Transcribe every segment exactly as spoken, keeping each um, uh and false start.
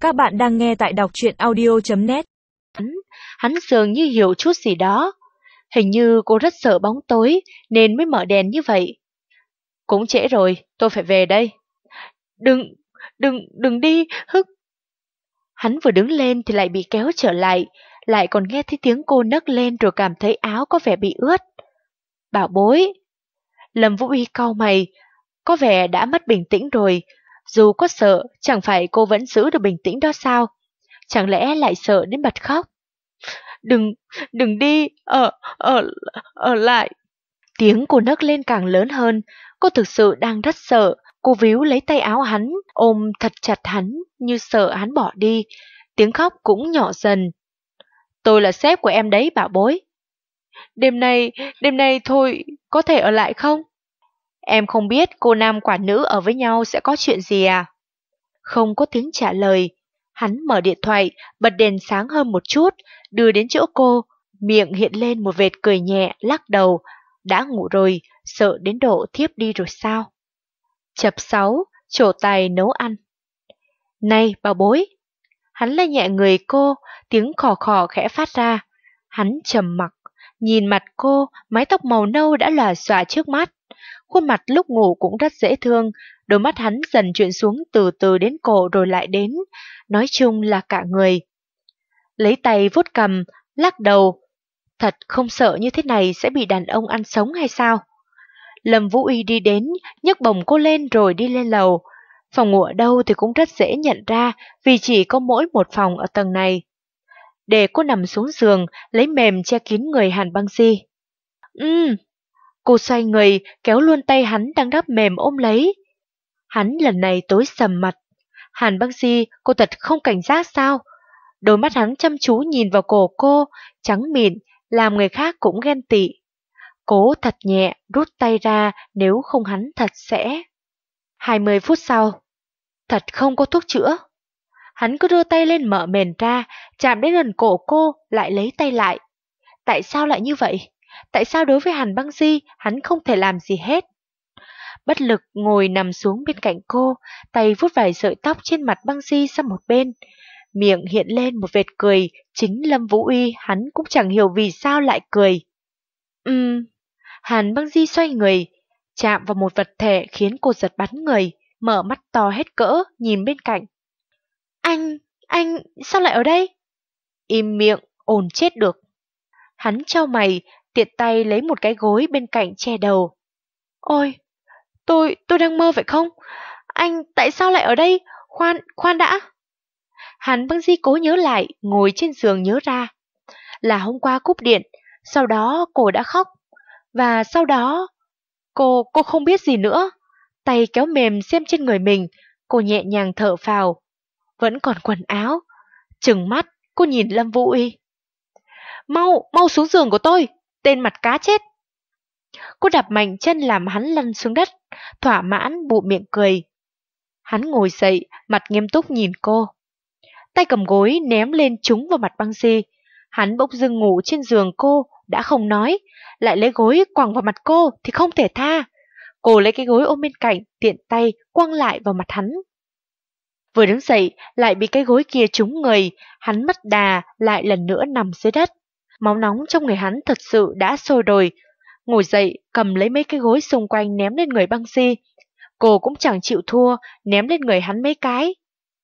Các bạn đang nghe tại đọc truyện audio chấm net. Hắn, hắn dường như hiểu chút gì đó. Hình như cô rất sợ bóng tối nên mới mở đèn như vậy. Cũng trễ rồi, tôi phải về đây. Đừng, đừng, đừng đi, Hức. Hắn vừa đứng lên thì lại bị kéo trở lại, lại còn nghe thấy tiếng cô nấc lên rồi cảm thấy áo có vẻ bị ướt. Bảo bối. Lâm Vũ Uy cau mày, có vẻ đã mất bình tĩnh rồi. Dù có sợ, chẳng phải cô vẫn giữ được bình tĩnh đó sao? Chẳng lẽ lại sợ đến bật khóc? Đừng, đừng đi, ở, ở, ở lại. Tiếng cô nấc lên càng lớn hơn, cô thực sự đang rất sợ. Cô víu lấy tay áo hắn, ôm thật chặt hắn, như sợ hắn bỏ đi. Tiếng khóc cũng nhỏ dần. Tôi là sếp của em đấy, bảo bối. Đêm nay, đêm nay thôi, có thể ở lại không? Em không biết cô nam quả nữ ở với nhau sẽ có chuyện gì à? Không có tiếng trả lời. Hắn mở điện thoại, bật đèn sáng hơn một chút, đưa đến chỗ cô, miệng hiện lên một vệt cười nhẹ, lắc đầu. Đã ngủ rồi, sợ đến độ thiếp đi rồi sao? Chập sáu, trổ tài nấu ăn. Này, bảo bối! Hắn lay nhẹ người cô, tiếng khò khò khẽ phát ra. Hắn trầm mặc, nhìn mặt cô, mái tóc màu nâu đã lòa xòa trước mắt. Khuôn mặt lúc ngủ cũng rất dễ thương, đôi mắt hắn dần chuyển xuống từ từ đến cổ rồi lại đến, nói chung là cả người. Lấy tay vuốt cằm, lắc đầu. Thật không sợ như thế này sẽ bị đàn ông ăn sống hay sao? Lâm Vũ Uy đi đến, nhấc bổng cô lên rồi đi lên lầu. Phòng ngủ ở đâu thì cũng rất dễ nhận ra vì chỉ có mỗi một phòng ở tầng này. Để cô nằm xuống giường, lấy mềm che kín người Hàn Băng Di. Ừm. Cô xoay người, kéo luôn tay hắn đang đắp mềm ôm lấy. Hắn lần này tối sầm mặt. Hàn Băng Di, cô thật không cảnh giác sao? Đôi mắt hắn chăm chú nhìn vào cổ cô, trắng mịn, làm người khác cũng ghen tị. Cố thật nhẹ, rút tay ra, nếu không hắn thật sẽ... hai mươi phút sau. Thật không có thuốc chữa. Hắn cứ đưa tay lên mở mền ra, chạm đến gần cổ cô, lại lấy tay lại. Tại sao lại như vậy? Tại sao đối với Hàn Băng Di, hắn không thể làm gì hết? Bất lực ngồi nằm xuống bên cạnh cô, tay vuốt vài sợi tóc trên mặt Băng Di sang một bên. Miệng hiện lên một vệt cười, chính Lâm Vũ Uy hắn cũng chẳng hiểu vì sao lại cười. Ừm, Hàn Băng Di xoay người, chạm vào một vật thể khiến cô giật bắn người, mở mắt to hết cỡ, nhìn bên cạnh. Anh, anh, sao lại ở đây? Im miệng, ồn chết được. Hắn chau mày, tiện tay lấy một cái gối bên cạnh che đầu. Ôi, tôi, tôi đang mơ phải không? Anh, tại sao lại ở đây? Khoan, khoan đã. Hàn Băng Di cố nhớ lại, ngồi trên giường nhớ ra. Là hôm qua cúp điện, sau đó cô đã khóc. Và sau đó, cô, cô không biết gì nữa. Tay kéo mềm xem trên người mình, cô nhẹ nhàng thở phào. Vẫn còn quần áo. Trừng mắt, cô nhìn Lâm Vũ Uy. Mau, mau xuống giường của tôi, tên mặt cá chết. Cô đạp mạnh chân làm hắn lăn xuống đất, thỏa mãn bụm miệng cười. Hắn ngồi dậy, mặt nghiêm túc nhìn cô. Tay cầm gối ném lên trúng vào mặt Băng Di. Hắn bỗng dưng ngủ trên giường cô, đã không nói, lại lấy gối quẳng vào mặt cô thì không thể tha. Cô lấy cái gối ôm bên cạnh, tiện tay quăng lại vào mặt hắn. Vừa đứng dậy, lại bị cái gối kia trúng người, hắn mất đà, lại lần nữa nằm dưới đất. Máu nóng trong người hắn thật sự đã sôi rồi. Ngồi dậy, cầm lấy mấy cái gối xung quanh ném lên người Băng Di. Cô cũng chẳng chịu thua, ném lên người hắn mấy cái.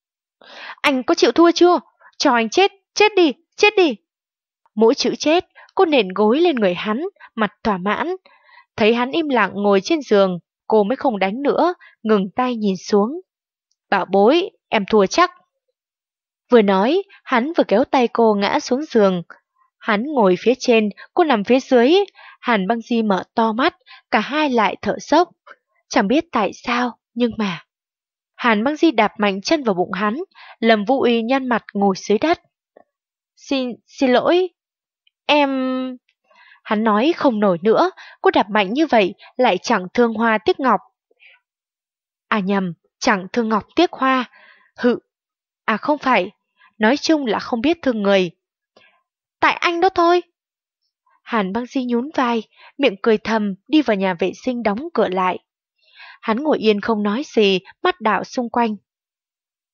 Anh có chịu thua chưa? Cho anh chết, chết đi, chết đi. Mỗi chữ chết, cô nện gối lên người hắn, mặt thỏa mãn. Thấy hắn im lặng ngồi trên giường, cô mới không đánh nữa, ngừng tay nhìn xuống. Bảo bối, em thua chắc. Vừa nói, hắn vừa kéo tay cô ngã xuống giường. Hắn ngồi phía trên, cô nằm phía dưới. Hàn Băng Di mở to mắt, cả hai lại thở dốc. Chẳng biết tại sao, nhưng mà... Hàn Băng Di đạp mạnh chân vào bụng hắn, Lâm Vũ Uy nhăn mặt ngồi dưới đất. Xin, xin lỗi. Em... Hắn nói không nổi nữa, cô đạp mạnh như vậy lại chẳng thương hoa tiếc ngọc. À nhầm, chẳng thương ngọc tiếc hoa. Hự. À không phải, nói chung là không biết thương người. Tại anh đó thôi. Hàn Băng Di nhún vai, miệng cười thầm, đi vào nhà vệ sinh đóng cửa lại. Hắn ngồi yên không nói gì, mắt đảo xung quanh. Cạch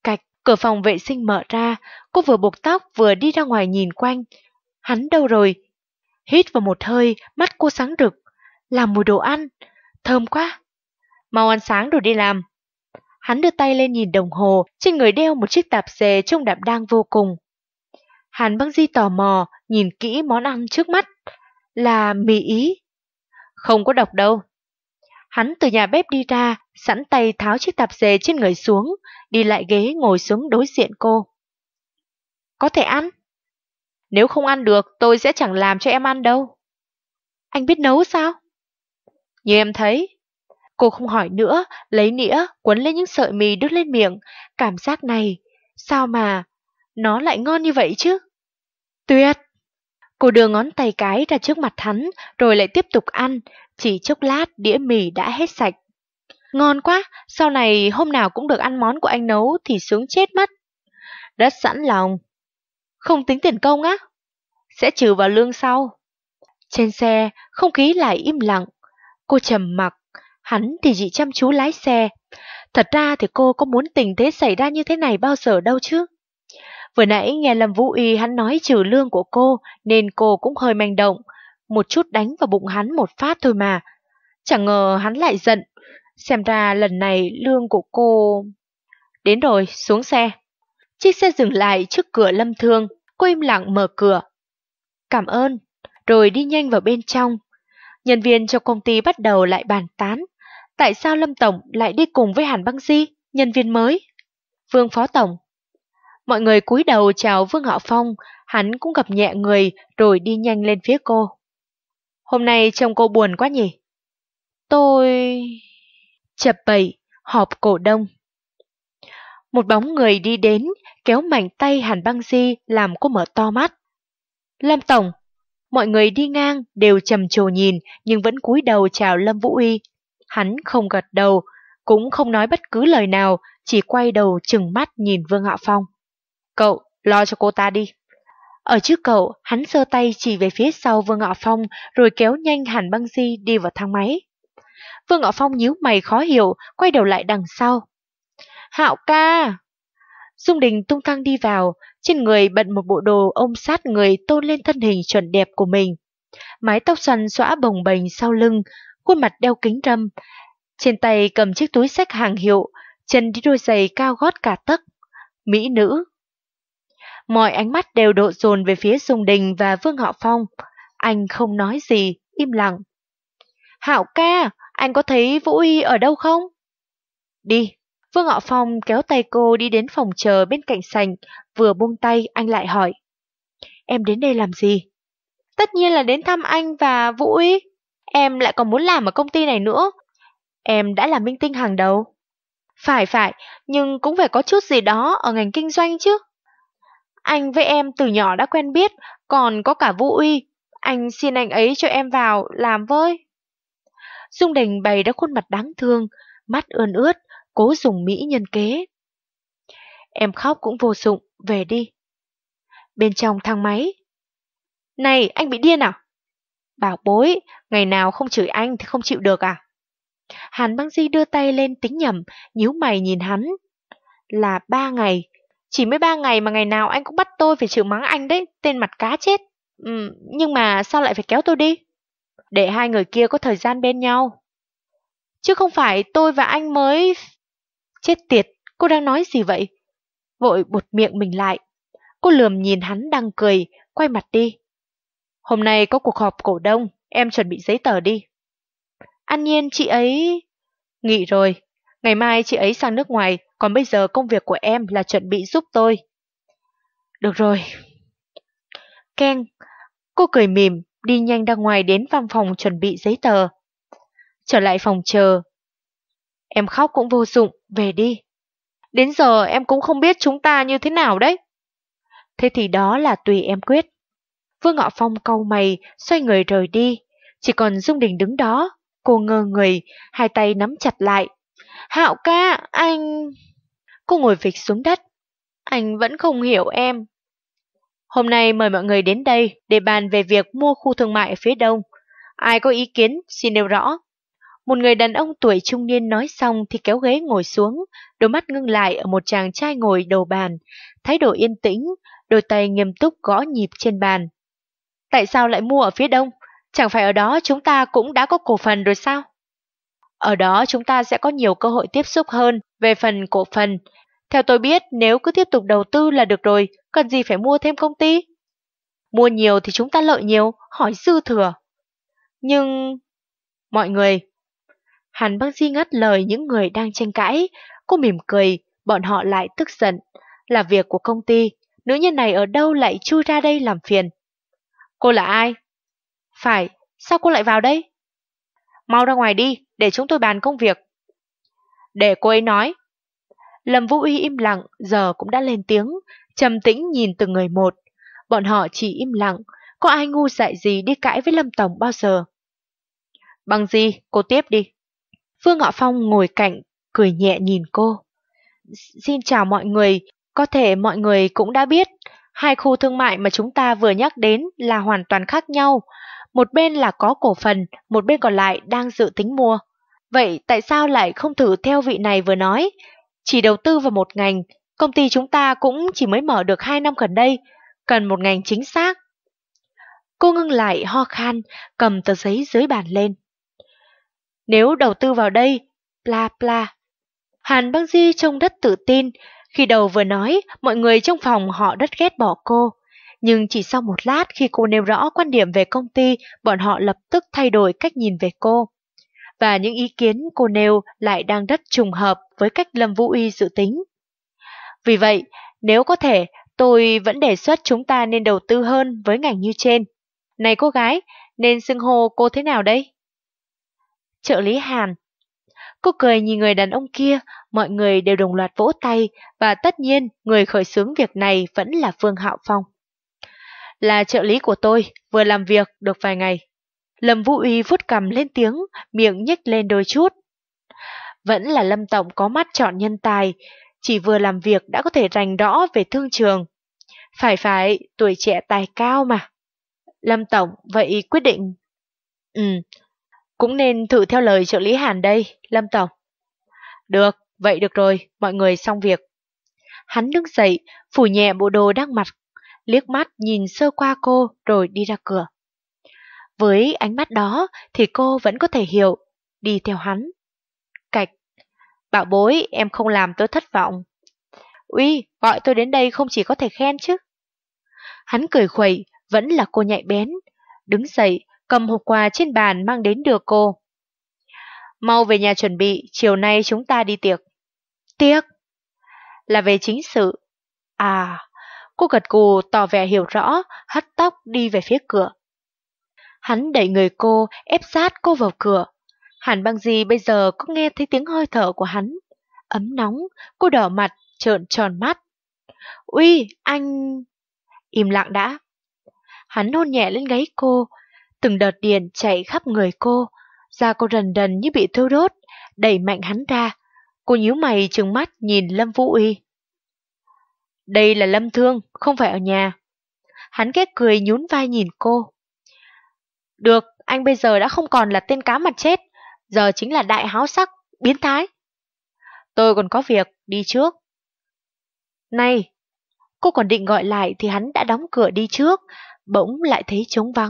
Cửa phòng vệ sinh mở ra, cô vừa buộc tóc vừa đi ra ngoài nhìn quanh. Hắn đâu rồi? Hít vào một hơi, mắt cô sáng rực. Làm mùi đồ ăn, thơm quá. Mau ăn sáng rồi đi làm. Hắn đưa tay lên nhìn đồng hồ, trên người đeo một chiếc tạp dề trông đạm đang vô cùng. Hàn Băng Di tò mò, nhìn kỹ món ăn trước mắt. Là mì Ý. Không có độc đâu. Hắn từ nhà bếp đi ra, sẵn tay tháo chiếc tạp dề trên người xuống, đi lại ghế ngồi xuống đối diện cô. Có thể ăn. Nếu không ăn được, tôi sẽ chẳng làm cho em ăn đâu. Anh biết nấu sao? Như em thấy. Cô không hỏi nữa, lấy nĩa, quấn lên những sợi mì đút lên miệng. Cảm giác này, sao mà, nó lại ngon như vậy chứ? Tuyệt! Cô đưa ngón tay cái ra trước mặt hắn, rồi lại tiếp tục ăn. Chỉ chốc lát, đĩa mì đã hết sạch. Ngon quá, sau này hôm nào cũng được ăn món của anh nấu thì sướng chết mất. Rất sẵn lòng. Không tính tiền công á? Sẽ trừ vào lương sau. Trên xe, không khí lại im lặng. Cô trầm mặc, hắn thì chỉ chăm chú lái xe. Thật ra thì cô có muốn tình thế xảy ra như thế này bao giờ đâu chứ. Vừa nãy nghe Lâm Vũ Y hắn nói trừ lương của cô, nên cô cũng hơi manh động. Một chút đánh vào bụng hắn một phát thôi mà. Chẳng ngờ hắn lại giận. Xem ra lần này lương của cô... Đến rồi, xuống xe. Chiếc xe dừng lại trước cửa Lâm Thương. Cô im lặng mở cửa. Cảm ơn. Rồi đi nhanh vào bên trong. Nhân viên trong công ty bắt đầu lại bàn tán. Tại sao Lâm Tổng lại đi cùng với Hàn Băng Di, nhân viên mới? Vương Phó Tổng. Mọi người cúi đầu chào Vương Hạo Phong. Hắn cũng gập nhẹ người rồi đi nhanh lên phía cô. Hôm nay trông cô buồn quá nhỉ? Tôi... Chập bẩy, họp cổ đông. Một bóng người đi đến, kéo mạnh tay Hàn Băng Di làm cô mở to mắt. Lâm Tổng. Mọi người đi ngang đều trầm trồ nhìn nhưng vẫn cúi đầu chào Lâm Vũ Y. Hắn không gật đầu, cũng không nói bất cứ lời nào, chỉ quay đầu trừng mắt nhìn Vương Hạo Phong. Cậu, lo cho cô ta đi. Ở trước cậu, hắn giơ tay chỉ về phía sau Vương Hạo Phong rồi kéo nhanh Hàn Băng Di đi vào thang máy. Vương Hạo Phong nhíu mày khó hiểu, quay đầu lại đằng sau. Hạo ca! Dung Đình tung tăng đi vào, trên người bận một bộ đồ ôm sát người tôn lên thân hình chuẩn đẹp của mình. Mái tóc xoăn xõa bồng bềnh sau lưng, khuôn mặt đeo kính râm. Trên tay cầm chiếc túi xách hàng hiệu, chân đi đôi giày cao gót cả tấc. Mỹ nữ. Mọi ánh mắt đều đổ dồn về phía Dung Đình và Vương Hạo Phong. Anh không nói gì, im lặng. Hạo ca, anh có thấy Vũ Y ở đâu không? Đi. Vương Hạo Phong kéo tay cô đi đến phòng chờ bên cạnh sảnh, vừa buông tay anh lại hỏi. Em đến đây làm gì? Tất nhiên là đến thăm anh và Vũ Y. Em lại còn muốn làm ở công ty này nữa. Em đã là minh tinh hàng đầu. Phải phải, nhưng cũng phải có chút gì đó ở ngành kinh doanh chứ. Anh với em từ nhỏ đã quen biết, còn có cả Vũ Y. Anh xin anh ấy cho em vào làm với. Dung Đình bày ra khuôn mặt đáng thương, mắt ươn ướt, cố dùng mỹ nhân kế. Em khóc cũng vô dụng, về đi. Bên trong thang máy. Này, anh bị điên à? Bảo bối, ngày nào không chửi anh thì không chịu được à? Hàn Băng Di đưa tay lên tính nhầm, nhíu mày nhìn hắn. Là ba ngày. Chỉ mới ba ngày mà ngày nào anh cũng bắt tôi phải chịu mắng anh đấy, tên mặt cá chết. Ừ, nhưng mà sao lại phải kéo tôi đi? Để hai người kia có thời gian bên nhau. Chứ không phải tôi và anh mới... Chết tiệt, cô đang nói gì vậy? Vội bụt miệng mình lại. Cô lườm nhìn hắn đang cười, quay mặt đi. Hôm nay có cuộc họp cổ đông, em chuẩn bị giấy tờ đi. An nhiên chị ấy... Nghỉ rồi, ngày mai chị ấy sang nước ngoài, còn bây giờ công việc của em là chuẩn bị giúp tôi. Được rồi. Keng, cô cười mỉm, đi nhanh ra ngoài đến văn phòng chuẩn bị giấy tờ. Trở lại phòng chờ. Em khóc cũng vô dụng, về đi. Đến giờ em cũng không biết chúng ta như thế nào đấy. Thế thì đó là tùy em quyết. Vương Hạo Phong cau mày, xoay người rời đi. Chỉ còn Dung Đình đứng đó, cô ngơ người, hai tay nắm chặt lại. Hạo ca, anh... Cô ngồi phịch xuống đất. Anh vẫn không hiểu em. Hôm nay mời mọi người đến đây để bàn về việc mua khu thương mại ở phía đông. Ai có ý kiến xin nêu rõ. Một người đàn ông tuổi trung niên nói xong thì kéo ghế ngồi xuống, đôi mắt ngưng lại ở một chàng trai ngồi đầu bàn, thái độ yên tĩnh, đôi tay nghiêm túc gõ nhịp trên bàn. Tại sao lại mua ở phía đông? Chẳng phải ở đó chúng ta cũng đã có cổ phần rồi sao? Ở đó chúng ta sẽ có nhiều cơ hội tiếp xúc hơn về phần cổ phần. Theo tôi biết, nếu cứ tiếp tục đầu tư là được rồi, cần gì phải mua thêm công ty? Mua nhiều thì chúng ta lợi nhiều, hỏi dư thừa. Nhưng... Mọi người... Hàn Băng Di ngắt lời những người đang tranh cãi. Cô mỉm cười, bọn họ lại tức giận. Là việc của công ty, nữ nhân này ở đâu lại chui ra đây làm phiền? Cô là ai? Phải, sao cô lại vào đây? Mau ra ngoài đi, để chúng tôi bàn công việc. Để cô ấy nói. Lâm Vũ Uy im lặng, giờ cũng đã lên tiếng, trầm tĩnh nhìn từng người một. Bọn họ chỉ im lặng, có ai ngu dại gì đi cãi với Lâm Tổng bao giờ. Bằng gì, cô tiếp đi. Vương Ngọ Phong ngồi cạnh, cười nhẹ nhìn cô. Xin chào mọi người, có thể mọi người cũng đã biết, hai khu thương mại mà chúng ta vừa nhắc đến là hoàn toàn khác nhau. Một bên là có cổ phần, một bên còn lại đang dự tính mua. Vậy tại sao lại không thử theo vị này vừa nói? Chỉ đầu tư vào một ngành, công ty chúng ta cũng chỉ mới mở được hai năm gần đây, cần một ngành chính xác. Cô ngưng lại ho khan, cầm tờ giấy dưới bàn lên. Nếu đầu tư vào đây, bla bla. Hàn Băng Di trông rất tự tin, khi đầu vừa nói, mọi người trong phòng họ rất ghét bỏ cô. Nhưng chỉ sau một lát khi cô nêu rõ quan điểm về công ty, bọn họ lập tức thay đổi cách nhìn về cô. Và những ý kiến cô nêu lại đang rất trùng hợp với cách Lâm Vũ Uy dự tính. Vì vậy, nếu có thể, tôi vẫn đề xuất chúng ta nên đầu tư hơn với ngành như trên. Này cô gái, nên xưng hô cô thế nào đây? Trợ lý Hàn. Cô cười nhìn người đàn ông kia, mọi người đều đồng loạt vỗ tay, và tất nhiên người khởi xướng việc này vẫn là Vương Hạo Phong. Là trợ lý của tôi, vừa làm việc được vài ngày. Lâm Vũ Uy vuốt cằm lên tiếng, miệng nhếch lên đôi chút. Vẫn là Lâm Tổng có mắt chọn nhân tài, chỉ vừa làm việc đã có thể rành rõ về thương trường. Phải phải, tuổi trẻ tài cao mà. Lâm Tổng, vậy quyết định... Ừ, cũng nên thử theo lời trợ lý Hàn đây, Lâm Tổng. Được, vậy được rồi, mọi người xong việc. Hắn đứng dậy, phủ nhẹ bộ đồ đang mặc, liếc mắt nhìn sơ qua cô rồi đi ra cửa. Với ánh mắt đó thì cô vẫn có thể hiểu, đi theo hắn. Cạch, bảo bối, em không làm tôi thất vọng. Uy, gọi tôi đến đây không chỉ có thể khen chứ. Hắn cười khuẩy, vẫn là cô nhạy bén, đứng dậy, cầm hộp quà trên bàn mang đến đưa cô. Mau về nhà chuẩn bị, chiều nay chúng ta đi tiệc. Tiệc? Là về chính sự. À, cô gật gù tỏ vẻ hiểu rõ, hất tóc đi về phía cửa. Hắn đẩy người cô, ép sát cô vào cửa. Hàn Băng Di bây giờ có nghe thấy tiếng hơi thở của hắn. Ấm nóng, cô đỏ mặt, trợn tròn mắt. Uy, anh... Im lặng đã. Hắn hôn nhẹ lên gáy cô, từng đợt điện chạy khắp người cô, da cô rần rần như bị thiêu đốt, đẩy mạnh hắn ra. Cô nhíu mày trừng mắt nhìn Lâm Vũ Uy. Đây là Lâm Thương, không phải ở nhà. Hắn ghét cười nhún vai nhìn cô. Được, anh bây giờ đã không còn là tên cá mặt chết, giờ chính là đại háo sắc, biến thái. Tôi còn có việc, đi trước. Này, cô còn định gọi lại thì hắn đã đóng cửa đi trước, bỗng lại thấy trống vắng.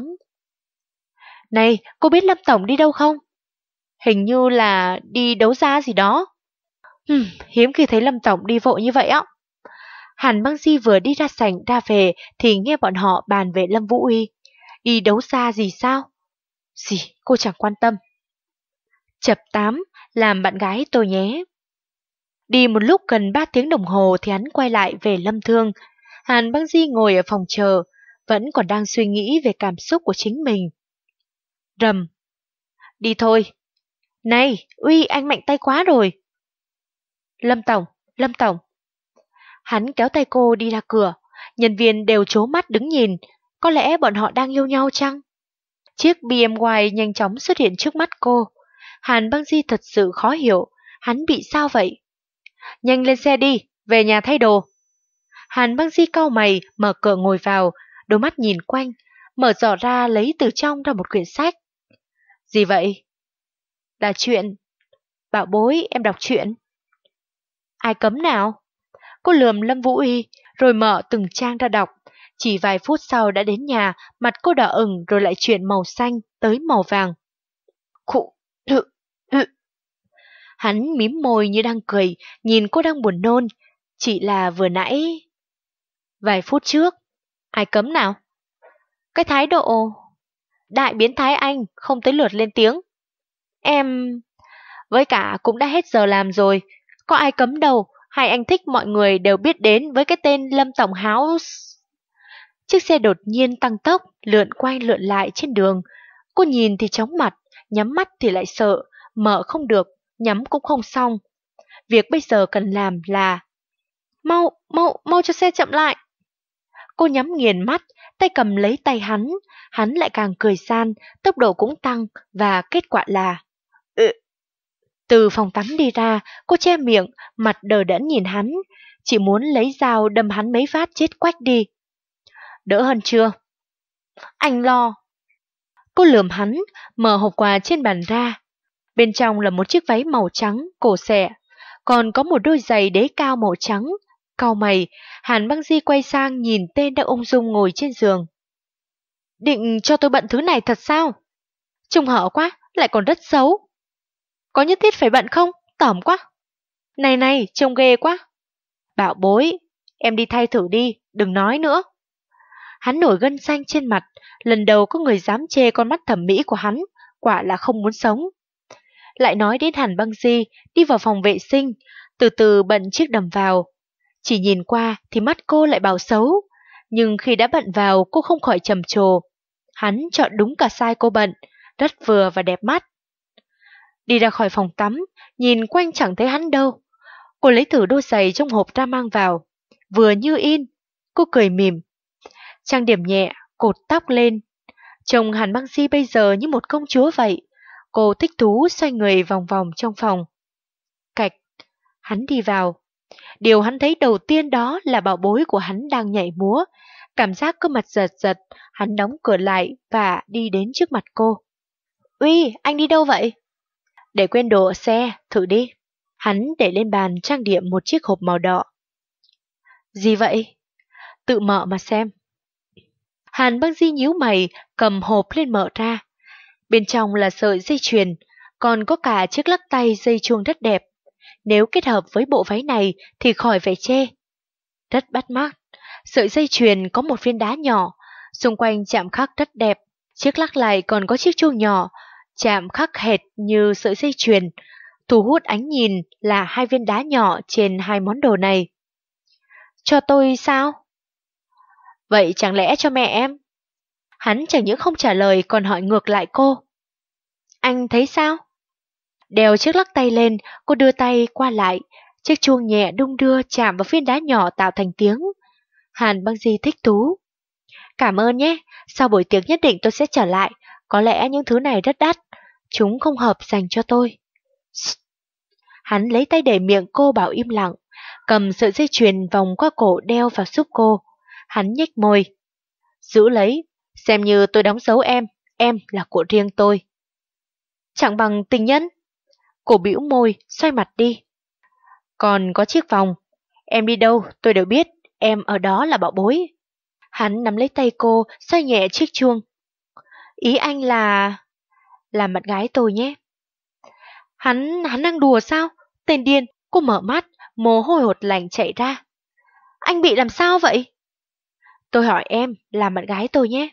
Này, cô biết Lâm Tổng đi đâu không? Hình như là đi đấu giá gì đó. Hừm, hiếm khi thấy Lâm Tổng đi vội như vậy á. Hàn Băng Di vừa đi ra sảnh ra về thì nghe bọn họ bàn về Lâm Vũ Uy. Đi đấu giá gì sao? Gì, cô chẳng quan tâm. Chập tám, làm bạn gái tôi nhé. Đi một lúc gần ba tiếng đồng hồ thì hắn quay lại về Lâm Thương. Hàn Băng Di ngồi ở phòng chờ, vẫn còn đang suy nghĩ về cảm xúc của chính mình. Rầm. Đi thôi. Này, Uy, anh mạnh tay quá rồi. Lâm Tổng, Lâm Tổng. Hắn kéo tay cô đi ra cửa, nhân viên đều trố mắt đứng nhìn, có lẽ bọn họ đang yêu nhau chăng? Chiếc bê em vê nhanh chóng xuất hiện trước mắt cô. Hàn Băng Di thật sự khó hiểu, hắn bị sao vậy? Nhanh lên xe đi, về nhà thay đồ. Hàn Băng Di cau mày, mở cửa ngồi vào, đôi mắt nhìn quanh, mở giỏ ra lấy từ trong ra một quyển sách. Gì vậy? Là chuyện. Bảo bối, em đọc truyện. Ai cấm nào? Cô lườm Lâm Vũ Uy, rồi mở từng trang ra đọc. Chỉ vài phút sau đã đến nhà, mặt cô đỏ ửng rồi lại chuyển màu xanh tới màu vàng. Khụ, hự, hự. Hắn mím môi như đang cười, nhìn cô đang buồn nôn. Chỉ là vừa nãy... Vài phút trước. Ai cấm nào? Cái thái độ... Đại biến thái anh, không tới lượt lên tiếng. Em... Với cả cũng đã hết giờ làm rồi. Có ai cấm đâu, hai anh thích mọi người đều biết đến với cái tên Lâm Tổng House. Chiếc xe đột nhiên tăng tốc, lượn quay lượn lại trên đường. Cô nhìn thì chóng mặt, nhắm mắt thì lại sợ, mở không được, nhắm cũng không xong. Việc bây giờ cần làm là... Mau, mau, mau cho xe chậm lại. Cô nhắm nghiền mắt, tay cầm lấy tay hắn, hắn lại càng cười gian, tốc độ cũng tăng và kết quả là... Ừ. Từ phòng tắm đi ra, cô che miệng, mặt đờ đẫn nhìn hắn, chỉ muốn lấy dao đâm hắn mấy phát chết quách đi. Đỡ hơn chưa? Anh lo. Cô lườm hắn, mở hộp quà trên bàn ra. Bên trong là một chiếc váy màu trắng, cổ xẻ, còn có một đôi giày đế cao màu trắng. Cau mày, Hàn Băng Di quay sang nhìn tên đang ung dung ngồi trên giường. Định cho tôi bận thứ này thật sao? Trông hở quá, lại còn rất xấu. Có nhất thiết phải bận không? Tởm quá. Này này, trông ghê quá. Bảo bối, em đi thay thử đi, đừng nói nữa. Hắn nổi gân xanh trên mặt, lần đầu có người dám chê con mắt thẩm mỹ của hắn, quả là không muốn sống. Lại nói đến Hàn Băng Di, đi vào phòng vệ sinh, từ từ bận chiếc đầm vào. Chỉ nhìn qua thì mắt cô lại bảo xấu, nhưng khi đã bận vào cô không khỏi trầm trồ. Hắn chọn đúng cả size cô bận, rất vừa và đẹp mắt. Đi ra khỏi phòng tắm, nhìn quanh chẳng thấy hắn đâu. Cô lấy thử đôi giày trong hộp ra mang vào, vừa như in. Cô cười mỉm, trang điểm nhẹ, cột tóc lên. Trông Hàn Băng Di bây giờ như một công chúa vậy. Cô thích thú xoay người vòng vòng trong phòng. Cạch, hắn đi vào. Điều hắn thấy đầu tiên đó là bảo bối của hắn đang nhảy múa. Cảm giác cơ mặt giật giật, hắn đóng cửa lại và đi đến trước mặt cô. Uy, anh đi đâu vậy? Để quên đồ ở xe, thử đi. Hắn để lên bàn trang điểm một chiếc hộp màu đỏ. Gì vậy? Tự mở mà xem. Hàn Băng Di nhíu mày, cầm hộp lên mở ra. Bên trong là sợi dây chuyền, còn có cả chiếc lắc tay dây chuông rất đẹp. Nếu kết hợp với bộ váy này thì khỏi phải chê. Rất bắt mắt. Sợi dây chuyền có một viên đá nhỏ, xung quanh chạm khắc rất đẹp. Chiếc lắc lại còn có chiếc chuông nhỏ, chạm khắc hệt như sợi dây chuyền. Thu hút ánh nhìn là hai viên đá nhỏ trên hai món đồ này. Cho tôi sao? Vậy chẳng lẽ cho mẹ em? Hắn chẳng những không trả lời còn hỏi ngược lại cô. Anh thấy sao? Đeo chiếc lắc tay lên, cô đưa tay qua lại, chiếc chuông nhẹ đung đưa chạm vào viên đá nhỏ tạo thành tiếng. Hàn Băng Di thích thú. Cảm ơn nhé, sau buổi tiệc nhất định tôi sẽ trở lại, có lẽ những thứ này rất đắt, chúng không hợp dành cho tôi. Hắn lấy tay để miệng cô bảo im lặng, cầm sợi dây chuyền vòng qua cổ đeo vào giúp cô. Hắn nhếch môi. Giữ lấy, xem như tôi đóng dấu em, em là của riêng tôi. Chẳng bằng tình nhân. Cô bĩu môi, xoay mặt đi. Còn có chiếc vòng, em đi đâu tôi đều biết, em ở đó là bảo bối. Hắn nắm lấy tay cô, xoay nhẹ chiếc chuông. Ý anh là... là bạn gái tôi nhé. Hắn, hắn đang đùa sao? Tên điên, cô mở mắt, mồ hôi hột lạnh chảy ra. Anh bị làm sao vậy? Tôi hỏi em, là bạn gái tôi nhé.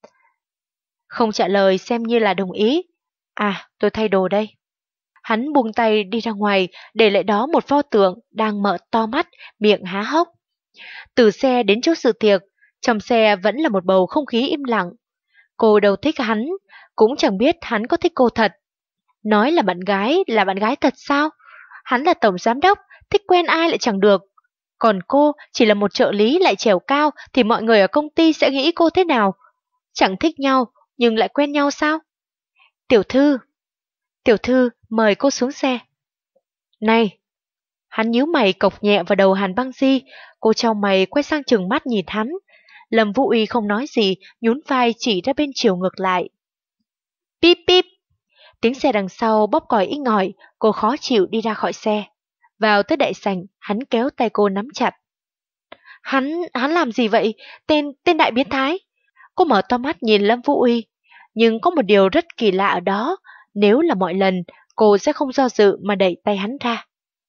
Không trả lời xem như là đồng ý. À, tôi thay đồ đây. Hắn buông tay đi ra ngoài, để lại đó một pho tượng đang mở to mắt, miệng há hốc. Từ xe đến chỗ sự tiệc, trong xe vẫn là một bầu không khí im lặng. Cô đâu thích hắn, cũng chẳng biết hắn có thích cô thật. Nói là bạn gái, là bạn gái thật sao? Hắn là tổng giám đốc, thích quen ai lại chẳng được. Còn cô chỉ là một trợ lý lại trèo cao thì mọi người ở công ty sẽ nghĩ cô thế nào? Chẳng thích nhau, nhưng lại quen nhau sao? Tiểu thư, tiểu thư mời cô xuống xe. Này! Hắn nhíu mày cộc nhẹ vào đầu Hàn Băng Di, cô chau mày quay sang trừng mắt nhìn hắn. Lâm Vũ Uy không nói gì, nhún vai chỉ ra bên chiều ngược lại. Píp píp! Tiếng xe đằng sau bóp còi inh ỏi, cô khó chịu đi ra khỏi xe. Vào tới đại sảnh, hắn kéo tay cô nắm chặt. Hắn, hắn làm gì vậy? Tên, tên đại biến thái. Cô mở to mắt nhìn Lâm Vũ Uy. Nhưng có một điều rất kỳ lạ ở đó. Nếu là mọi lần, cô sẽ không do dự mà đẩy tay hắn ra.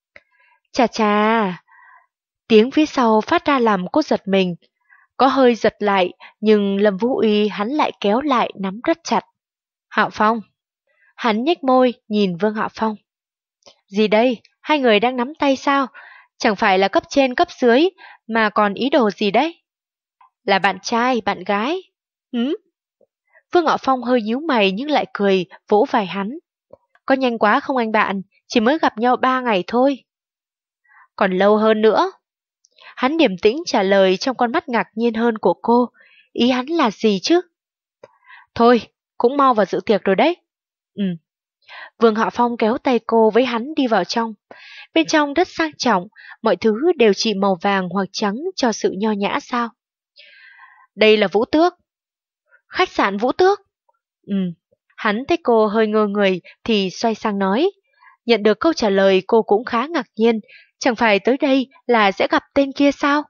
Chà chà! Tiếng phía sau phát ra làm cô giật mình. Có hơi giật lại, nhưng Lâm Vũ Uy hắn lại kéo lại nắm rất chặt. Hạo Phong. Hắn nhếch môi nhìn Vương Hạo Phong. Gì đây? Hai người đang nắm tay sao? Chẳng phải là cấp trên cấp dưới, mà còn ý đồ gì đấy? Là bạn trai, bạn gái. Hứ? Vương Hạo Phong hơi nhíu mày nhưng lại cười, vỗ vai hắn. Có nhanh quá không anh bạn? Chỉ mới gặp nhau ba ngày thôi. Còn lâu hơn nữa. Hắn điềm tĩnh trả lời trong con mắt ngạc nhiên hơn của cô. Ý hắn là gì chứ? Thôi, cũng mau vào dự tiệc rồi đấy. Ừ. Vương Hạo Phong kéo tay cô với hắn đi vào trong. Bên trong rất sang trọng, mọi thứ đều chỉ màu vàng hoặc trắng cho sự nho nhã sao. Đây là Vũ Tước. Khách sạn Vũ Tước. Ừ. Hắn thấy cô hơi ngơ người thì xoay sang nói. Nhận được câu trả lời cô cũng khá ngạc nhiên. Chẳng phải tới đây là sẽ gặp tên kia sao?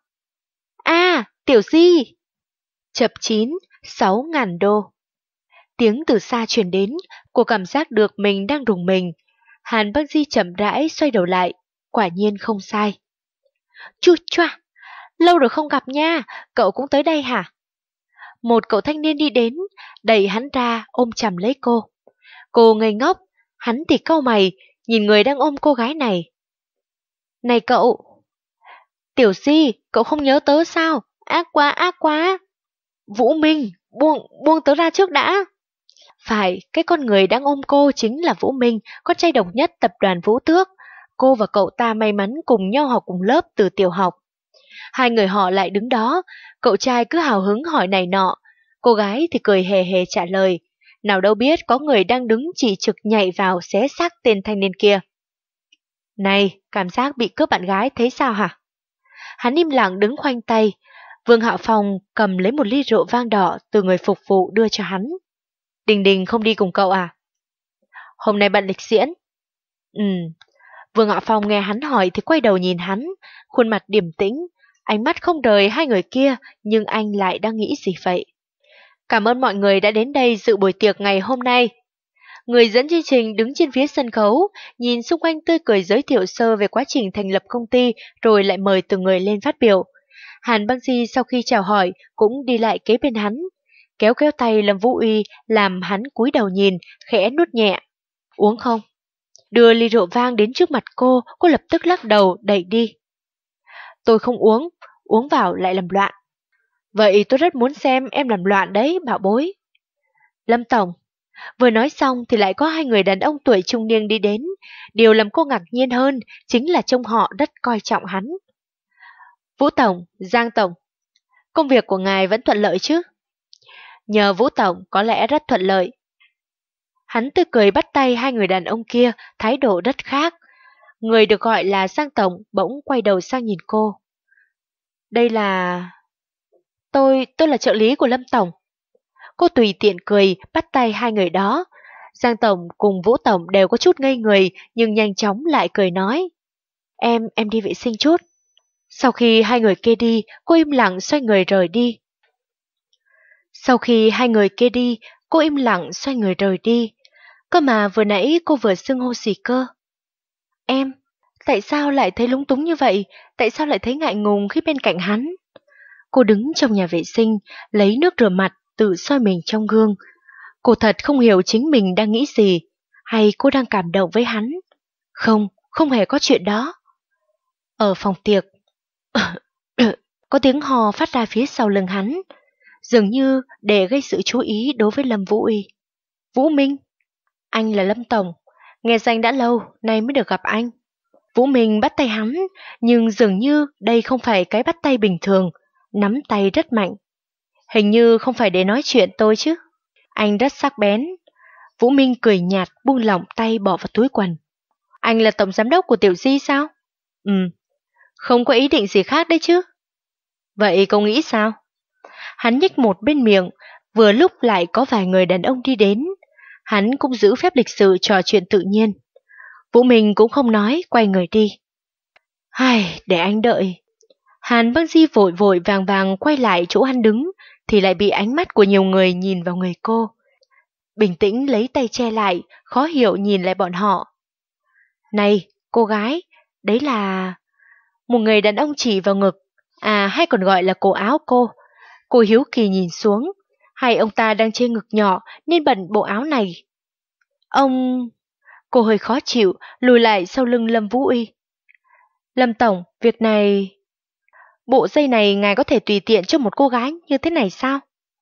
À, Tiểu Di. Chập chín, sáu ngàn đô. Tiếng từ xa truyền đến, cô cảm giác được mình đang rùng mình. Hàn Băng Di chậm rãi xoay đầu lại, quả nhiên không sai. Chu choa, lâu rồi không gặp nha, cậu cũng tới đây hả? Một cậu thanh niên đi đến, đẩy hắn ra ôm chầm lấy cô. Cô ngây ngốc, hắn thì cau mày, nhìn người đang ôm cô gái này. Này cậu! Tiểu Di, cậu không nhớ tớ sao? Ác quá, ác quá! Vũ Minh, buông, buông tớ ra trước đã! Phải, cái con người đang ôm cô chính là Vũ Minh, con trai độc nhất tập đoàn Vũ Tước. Cô và cậu ta may mắn cùng nhau học cùng lớp từ tiểu học. Hai người họ lại đứng đó, cậu trai cứ hào hứng hỏi này nọ. Cô gái thì cười hề hề trả lời. Nào đâu biết có người đang đứng chỉ trực nhảy vào xé xác tên thanh niên kia. Này, cảm giác bị cướp bạn gái thấy sao hả? Hắn im lặng đứng khoanh tay. Vương Hạo Phong cầm lấy một ly rượu vang đỏ từ người phục vụ đưa cho hắn. Đình Đình không đi cùng cậu à? Hôm nay bận lịch diễn. Ừ. Vương Hạo Phong nghe hắn hỏi thì quay đầu nhìn hắn, khuôn mặt điềm tĩnh, ánh mắt không rời hai người kia, nhưng anh lại đang nghĩ gì vậy? Cảm ơn mọi người đã đến đây dự buổi tiệc ngày hôm nay. Người dẫn chương trình đứng trên phía sân khấu, nhìn xung quanh tươi cười giới thiệu sơ về quá trình thành lập công ty, rồi lại mời từng người lên phát biểu. Hàn Băng Di sau khi chào hỏi cũng đi lại kế bên hắn, kéo kéo tay Lâm Vũ Uy làm hắn cúi đầu nhìn, khẽ nuốt nhẹ. Uống không? Đưa ly rượu vang đến trước mặt cô, cô lập tức lắc đầu đẩy đi. Tôi không uống, uống vào lại làm loạn. Vậy tôi rất muốn xem em làm loạn đấy, bảo bối. Lâm Tổng. Vừa nói xong thì lại có hai người đàn ông tuổi trung niên đi đến. Điều làm cô ngạc nhiên hơn chính là trông họ rất coi trọng hắn. Vũ Tổng, Giang Tổng, công việc của ngài vẫn thuận lợi chứ? Nhờ Vũ Tổng có lẽ rất thuận lợi. Hắn tươi cười bắt tay hai người đàn ông kia, thái độ rất khác. Người được gọi là Giang Tổng bỗng quay đầu sang nhìn cô. Đây là... Tôi, tôi là trợ lý của Lâm Tổng. Cô tùy tiện cười, bắt tay hai người đó. Giang Tổng cùng Vũ Tổng đều có chút ngây người, nhưng nhanh chóng lại cười nói. Em, em đi vệ sinh chút. Sau khi hai người kia đi, cô im lặng xoay người rời đi. Sau khi hai người kia đi, cô im lặng xoay người rời đi. Cơ mà vừa nãy cô vừa xưng hô gì cơ? Em, tại sao lại thấy lúng túng như vậy? Tại sao lại thấy ngại ngùng khi bên cạnh hắn? Cô đứng trong nhà vệ sinh, lấy nước rửa mặt, tự soi mình trong gương. Cô thật không hiểu chính mình đang nghĩ gì, hay cô đang cảm động với hắn. Không, không hề có chuyện đó. Ở phòng tiệc, có tiếng hò phát ra phía sau lưng hắn, dường như để gây sự chú ý đối với Lâm Vũ Uy. Vũ Minh, anh là Lâm Tổng, nghe danh đã lâu, nay mới được gặp anh. Vũ Minh bắt tay hắn, nhưng dường như đây không phải cái bắt tay bình thường, nắm tay rất mạnh. Hình như không phải để nói chuyện tôi chứ. Anh rất sắc bén. Vũ Minh cười nhạt buông lỏng tay bỏ vào túi quần. Anh là tổng giám đốc của Tiểu Di sao? Ừ, không có ý định gì khác đấy chứ. Vậy cậu nghĩ sao? Hắn nhếch một bên miệng, vừa lúc lại có vài người đàn ông đi đến. Hắn cũng giữ phép lịch sự trò chuyện tự nhiên. Vũ Minh cũng không nói, quay người đi. Ai, để anh đợi. Hàn Băng Di vội vội vàng vàng quay lại chỗ hắn đứng, thì lại bị ánh mắt của nhiều người nhìn vào người cô. Bình tĩnh lấy tay che lại, khó hiểu nhìn lại bọn họ. Này, cô gái, đấy là... Một người đàn ông chỉ vào ngực, à hay còn gọi là cổ áo cô. Cô hiếu kỳ nhìn xuống, hay ông ta đang trên ngực nhỏ nên bận bộ áo này. Ông... Cô hơi khó chịu, lùi lại sau lưng Lâm Vũ Uy. Lâm Tổng, việc này... Bộ dây này ngài có thể tùy tiện cho một cô gái như thế này sao?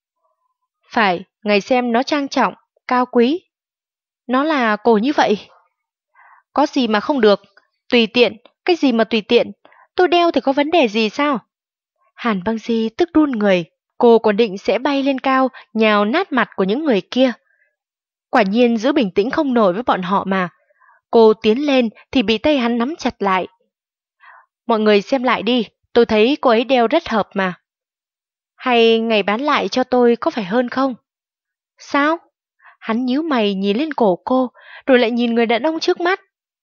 Phải, ngài xem nó trang trọng, cao quý. Nó là cổ như vậy. Có gì mà không được, tùy tiện, cái gì mà tùy tiện, tôi đeo thì có vấn đề gì sao? Hàn Băng Di tức run người, cô còn định sẽ bay lên cao, nhào nát mặt của những người kia. Quả nhiên giữ bình tĩnh không nổi với bọn họ mà. Cô tiến lên thì bị tay hắn nắm chặt lại. Mọi người xem lại đi, tôi thấy cô ấy đeo rất hợp mà. Hay ngày bán lại cho tôi có phải hơn không? Sao? Hắn nhíu mày nhìn lên cổ cô, rồi lại nhìn người đàn ông trước mắt.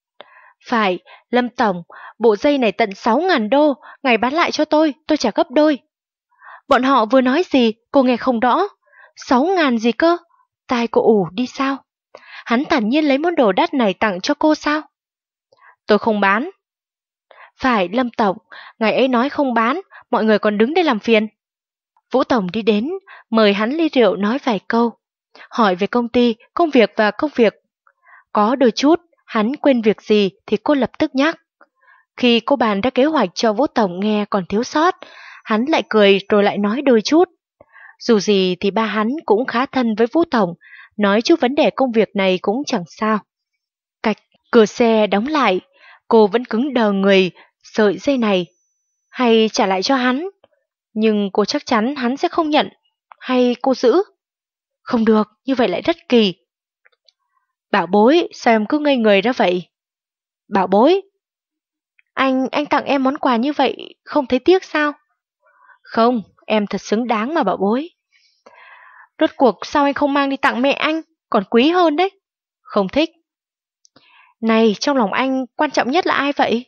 Phải, Lâm Tổng, bộ dây này tận sáu ngàn đô, ngày bán lại cho tôi, tôi trả gấp đôi. Bọn họ vừa nói gì, cô nghe không rõ. Sáu ngàn gì cơ? Tai cô ủ đi sao? Hắn thản nhiên lấy món đồ đắt này tặng cho cô sao? Tôi không bán. Phải, Lâm Tổng, ngày ấy nói không bán, mọi người còn đứng đây làm phiền. Vũ Tổng đi đến, mời hắn ly rượu nói vài câu. Hỏi về công ty, công việc và công việc. Có đôi chút, hắn quên việc gì thì cô lập tức nhắc. Khi cô bàn ra kế hoạch cho Vũ Tổng nghe còn thiếu sót, hắn lại cười rồi lại nói đôi chút. Dù gì thì ba hắn cũng khá thân với Vũ Tổng, nói chút vấn đề công việc này cũng chẳng sao. Cạch, cửa xe đóng lại, cô vẫn cứng đờ người, sợi dây này. Hay trả lại cho hắn? Nhưng cô chắc chắn hắn sẽ không nhận. Hay cô giữ? Không được, như vậy lại rất kỳ. Bảo bối, sao em cứ ngây người ra vậy? Bảo bối? Anh, anh tặng em món quà như vậy, không thấy tiếc sao? Không, em thật xứng đáng mà bảo bối. Rốt cuộc sao anh không mang đi tặng mẹ anh, còn quý hơn đấy. Không thích. Này, trong lòng anh quan trọng nhất là ai vậy?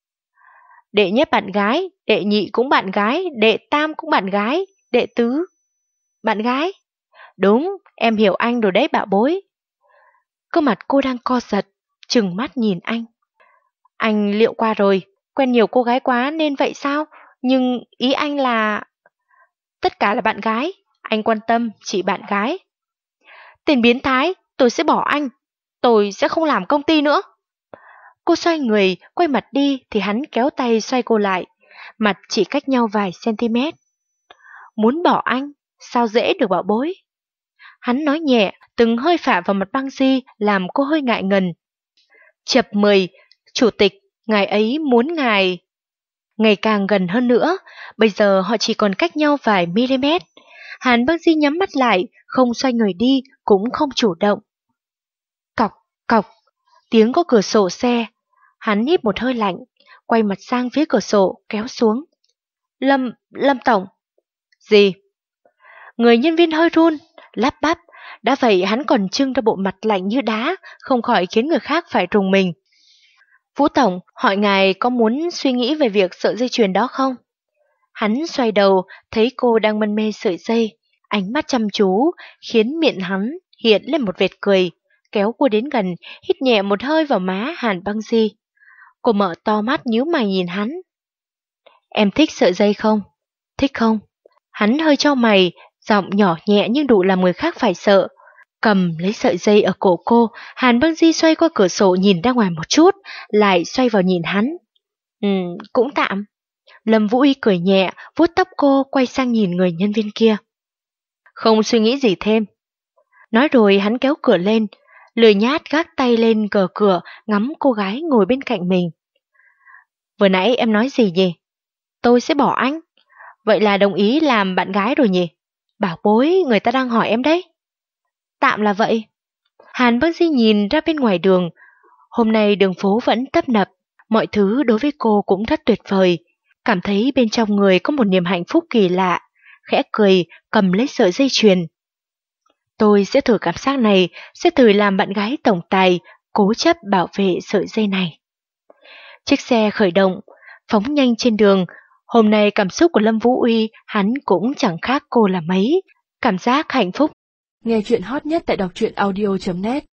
Đệ nhất bạn gái, đệ nhị cũng bạn gái, đệ tam cũng bạn gái, đệ tứ. Bạn gái? Đúng, em hiểu anh rồi đấy bảo bối. Cơ mặt cô đang co giật, trừng mắt nhìn anh. Anh liệu qua rồi, quen nhiều cô gái quá nên vậy sao? Nhưng ý anh là... Tất cả là bạn gái, anh quan tâm chỉ bạn gái. Tên biến thái, tôi sẽ bỏ anh. Tôi sẽ không làm công ty nữa. Cô xoay người, quay mặt đi thì hắn kéo tay xoay cô lại. Mặt chỉ cách nhau vài cm. Muốn bỏ anh, sao dễ được bảo bối. Hắn nói nhẹ, từng hơi phả vào mặt Băng Di làm cô hơi ngại ngần. Chập mười, chủ tịch, ngài ấy muốn ngài... Ngày càng gần hơn nữa, bây giờ họ chỉ còn cách nhau vài mm. Hàn Băng Di nhắm mắt lại, không xoay người đi, cũng không chủ động. Cọc, cọc, tiếng có cửa sổ xe. Hắn hít một hơi lạnh, quay mặt sang phía cửa sổ, kéo xuống. Lâm, Lâm Tổng. Gì? Người nhân viên hơi run, lắp bắp. Đã vậy hắn còn trưng ra bộ mặt lạnh như đá, không khỏi khiến người khác phải rùng mình. Vũ Tổng, hỏi ngài có muốn suy nghĩ về việc sợi dây chuyền đó không? Hắn xoay đầu, thấy cô đang mân mê sợi dây, ánh mắt chăm chú, khiến miệng hắn hiện lên một vệt cười, kéo cô đến gần, hít nhẹ một hơi vào má Hàn Băng Di. Cô mở to mắt nhíu mày nhìn hắn. Em thích sợi dây không? Thích không? Hắn hơi chau mày, giọng nhỏ nhẹ nhưng đủ làm người khác phải sợ. Cầm lấy sợi dây ở cổ cô, Hàn Băng Di xoay qua cửa sổ nhìn ra ngoài một chút, lại xoay vào nhìn hắn. Ừ, cũng tạm. Lâm Vũ Y cười nhẹ, vuốt tóc cô, quay sang nhìn người nhân viên kia. Không suy nghĩ gì thêm. Nói rồi hắn kéo cửa lên, lười nhát gác tay lên gờ cửa, ngắm cô gái ngồi bên cạnh mình. Vừa nãy em nói gì nhỉ? Tôi sẽ bỏ anh. Vậy là đồng ý làm bạn gái rồi nhỉ? Bảo bối, người ta đang hỏi em đấy. Tạm là vậy. Hàn Băng Di nhìn ra bên ngoài đường. Hôm nay đường phố vẫn tấp nập, mọi thứ đối với cô cũng rất tuyệt vời. Cảm thấy bên trong người có một niềm hạnh phúc kỳ lạ, khẽ cười cầm lấy sợi dây chuyền. Tôi sẽ thử cảm giác này, sẽ thử làm bạn gái tổng tài, cố chấp bảo vệ sợi dây này. Chiếc xe khởi động, phóng nhanh trên đường. Hôm nay cảm xúc của Lâm Vũ Uy hắn cũng chẳng khác cô là mấy. Cảm giác hạnh phúc. Nghe chuyện hot nhất tại đọc truyện audio chấm net